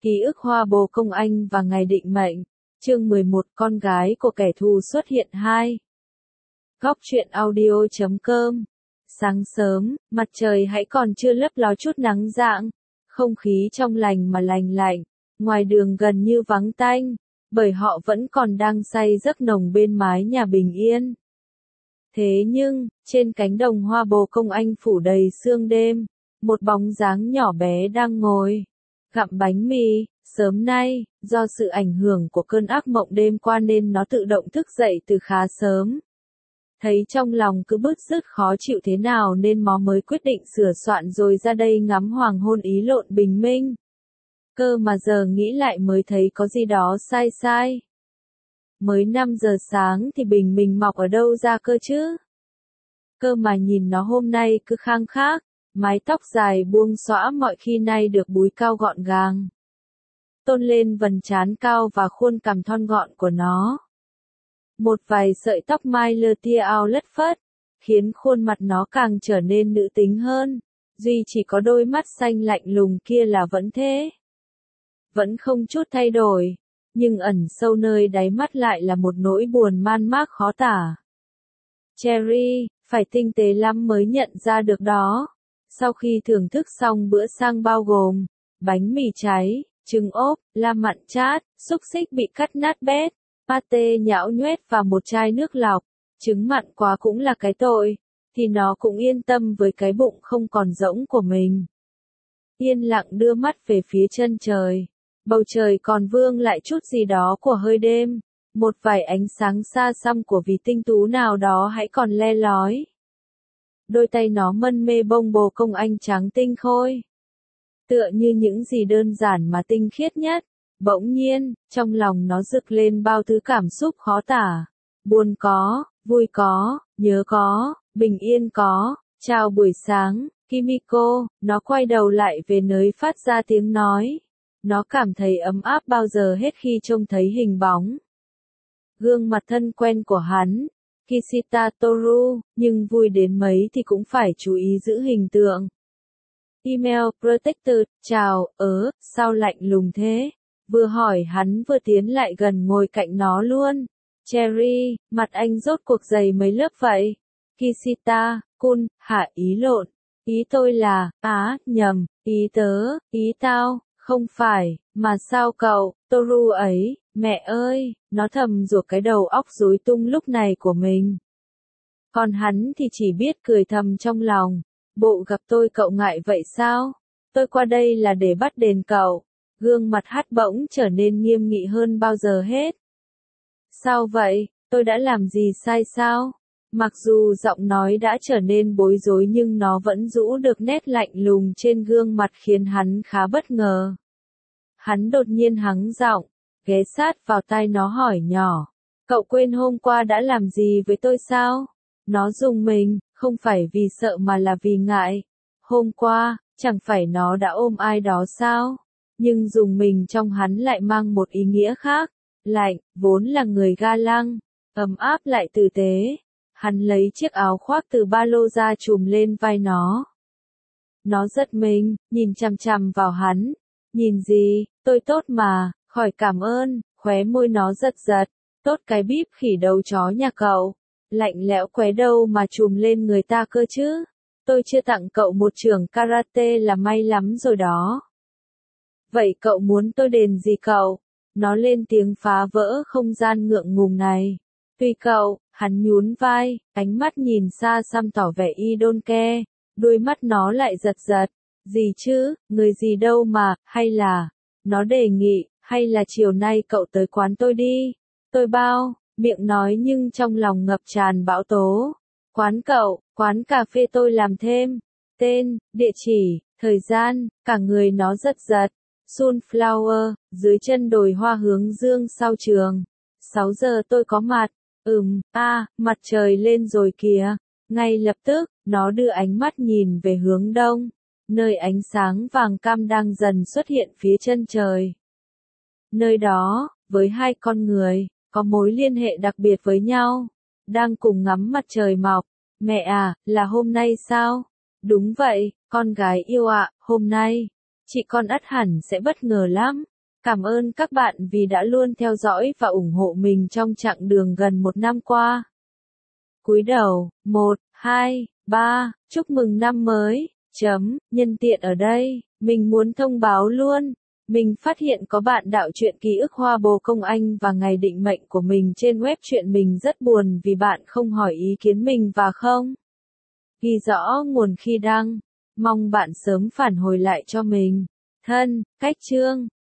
Ký ức Hoa Bồ Công Anh và Ngày Định Mệnh, chương 11 Con gái của kẻ thù xuất hiện 2. Góc truyện audio.com. Sáng sớm, mặt trời hãy còn chưa lấp ló chút nắng rạng, không khí trong lành mà lành lạnh, ngoài đường gần như vắng tanh, bởi họ vẫn còn đang say giấc nồng bên mái nhà bình yên. Thế nhưng, trên cánh đồng Hoa Bồ Công Anh phủ đầy sương đêm, một bóng dáng nhỏ bé đang ngồi gặm bánh mì. Sớm nay, do sự ảnh hưởng của cơn ác mộng đêm qua nên nó tự động thức dậy từ khá sớm. Thấy trong lòng cứ bứt rứt khó chịu thế nào nên nó mới quyết định sửa soạn rồi ra đây ngắm hoàng hôn ý lộn bình minh. Cơ mà giờ nghĩ lại mới thấy có gì đó sai sai. Mới 5 giờ sáng thì bình minh mọc ở đâu ra cơ chứ? Cơ mà nhìn nó hôm nay cứ khang khác, mái tóc dài buông xõa mọi khi nay được búi cao gọn gàng, tôn lên vầng trán cao và khuôn cằm thon gọn của nó. Một vài sợi tóc mai lơ tia ao lất phất, khiến khuôn mặt nó càng trở nên nữ tính hơn, duy chỉ có đôi mắt xanh lạnh lùng kia là vẫn thế. Vẫn không chút thay đổi, nhưng ẩn sâu nơi đáy mắt lại là một nỗi buồn man mác khó tả. Cherry, phải tinh tế lắm mới nhận ra được đó. Sau khi thưởng thức xong bữa sang bao gồm bánh mì cháy, trứng ốp, la mặn chát, xúc xích bị cắt nát bét, pate nhão nhoét và một chai nước lọc, trứng mặn quá cũng là cái tội, thì nó cũng yên tâm với cái bụng không còn rỗng của mình. Yên lặng đưa mắt về phía chân trời, bầu trời còn vương lại chút gì đó của hơi đêm, một vài ánh sáng xa xăm của vì tinh tú nào đó hãy còn le lói. Đôi tay nó mân mê bông bồ công anh trắng tinh khôi, tựa như những gì đơn giản mà tinh khiết nhất. Bỗng nhiên, trong lòng nó rực lên bao thứ cảm xúc khó tả. Buồn có, vui có, nhớ có, bình yên có. Chào buổi sáng, Kimiko. Nó quay đầu lại về nơi phát ra tiếng nói. Nó cảm thấy ấm áp bao giờ hết khi trông thấy hình bóng, gương mặt thân quen của hắn, Kishita Toru, nhưng vui đến mấy thì cũng phải chú ý giữ hình tượng. Email Protector, chào, sao lạnh lùng thế? Vừa hỏi hắn vừa tiến lại gần ngồi cạnh nó luôn. Cherry, mặt anh rốt cuộc dày mấy lớp vậy? Kishita, Kun, hả ý lộn. Ý tôi là, nhầm, ý tớ, ý tao, không phải, mà sao cậu, Toru ấy, mẹ ơi, nó thầm rủa cái đầu óc rối tung lúc này của mình. Còn hắn thì chỉ biết cười thầm trong lòng. Bộ gặp tôi cậu ngại vậy sao? Tôi qua đây là để bắt đền cậu. Gương mặt hát bỗng trở nên nghiêm nghị hơn bao giờ hết. Sao vậy? Tôi đã làm gì sai sao? Mặc dù giọng nói đã trở nên bối rối nhưng nó vẫn giữ được nét lạnh lùng trên gương mặt khiến hắn khá bất ngờ. Hắn đột nhiên hắng giọng, ghé sát vào tai nó hỏi nhỏ. Cậu quên hôm qua đã làm gì với tôi sao? Nó rùng mình, không phải vì sợ mà là vì ngại. Hôm qua, chẳng phải nó đã ôm ai đó sao? Nhưng rùng mình trong hắn lại mang một ý nghĩa khác. Lạnh, vốn là người ga lăng, ấm áp lại tử tế. Hắn lấy chiếc áo khoác từ ba lô ra trùm lên vai nó. Nó giật mình, nhìn chằm chằm vào hắn. Nhìn gì, tôi tốt mà, khỏi cảm ơn, khóe môi nó giật giật. Tốt cái bíp khỉ đầu chó nhà cậu. Lạnh lẽo qué đâu mà trùm lên người ta cơ chứ. Tôi chưa tặng cậu một trường karate là may lắm rồi đó. Vậy cậu muốn tôi đền gì cậu? Nó lên tiếng phá vỡ không gian ngượng ngùng này. Tùy cậu, hắn nhún vai, ánh mắt nhìn xa xăm tỏ vẻ y đôn ke, đôi mắt nó lại giật giật. Gì chứ, người gì đâu mà, hay là, nó đề nghị, hay là chiều nay cậu tới quán tôi đi. Tôi bao, miệng nói nhưng trong lòng ngập tràn bão tố. Quán cậu, quán cà phê tôi làm thêm. Tên, địa chỉ, thời gian, cả người nó giật giật. Sunflower, dưới chân đồi hoa hướng dương sau trường. 6 giờ tôi có mặt. Mặt trời lên rồi kìa. Ngay lập tức, nó đưa ánh mắt nhìn về hướng đông, nơi ánh sáng vàng cam đang dần xuất hiện phía chân trời. Nơi đó, với hai con người, có mối liên hệ đặc biệt với nhau, đang cùng ngắm mặt trời mọc. Mẹ à, là hôm nay sao? Đúng vậy, con gái yêu ạ, hôm nay. Chị con ắt hẳn sẽ bất ngờ lắm. Cảm ơn các bạn vì đã luôn theo dõi và ủng hộ mình trong chặng đường gần 1 năm qua. Cúi đầu, 1, 2, 3, chúc mừng năm mới, nhân tiện ở đây, mình muốn thông báo luôn. Mình phát hiện có bạn đạo truyện ký ức Hoa Bồ Công Anh và ngày định mệnh của mình trên web truyện mình rất buồn vì bạn không hỏi ý kiến mình và không ghi rõ nguồn khi đăng. Mong bạn sớm phản hồi lại cho mình. Thân, cách chương.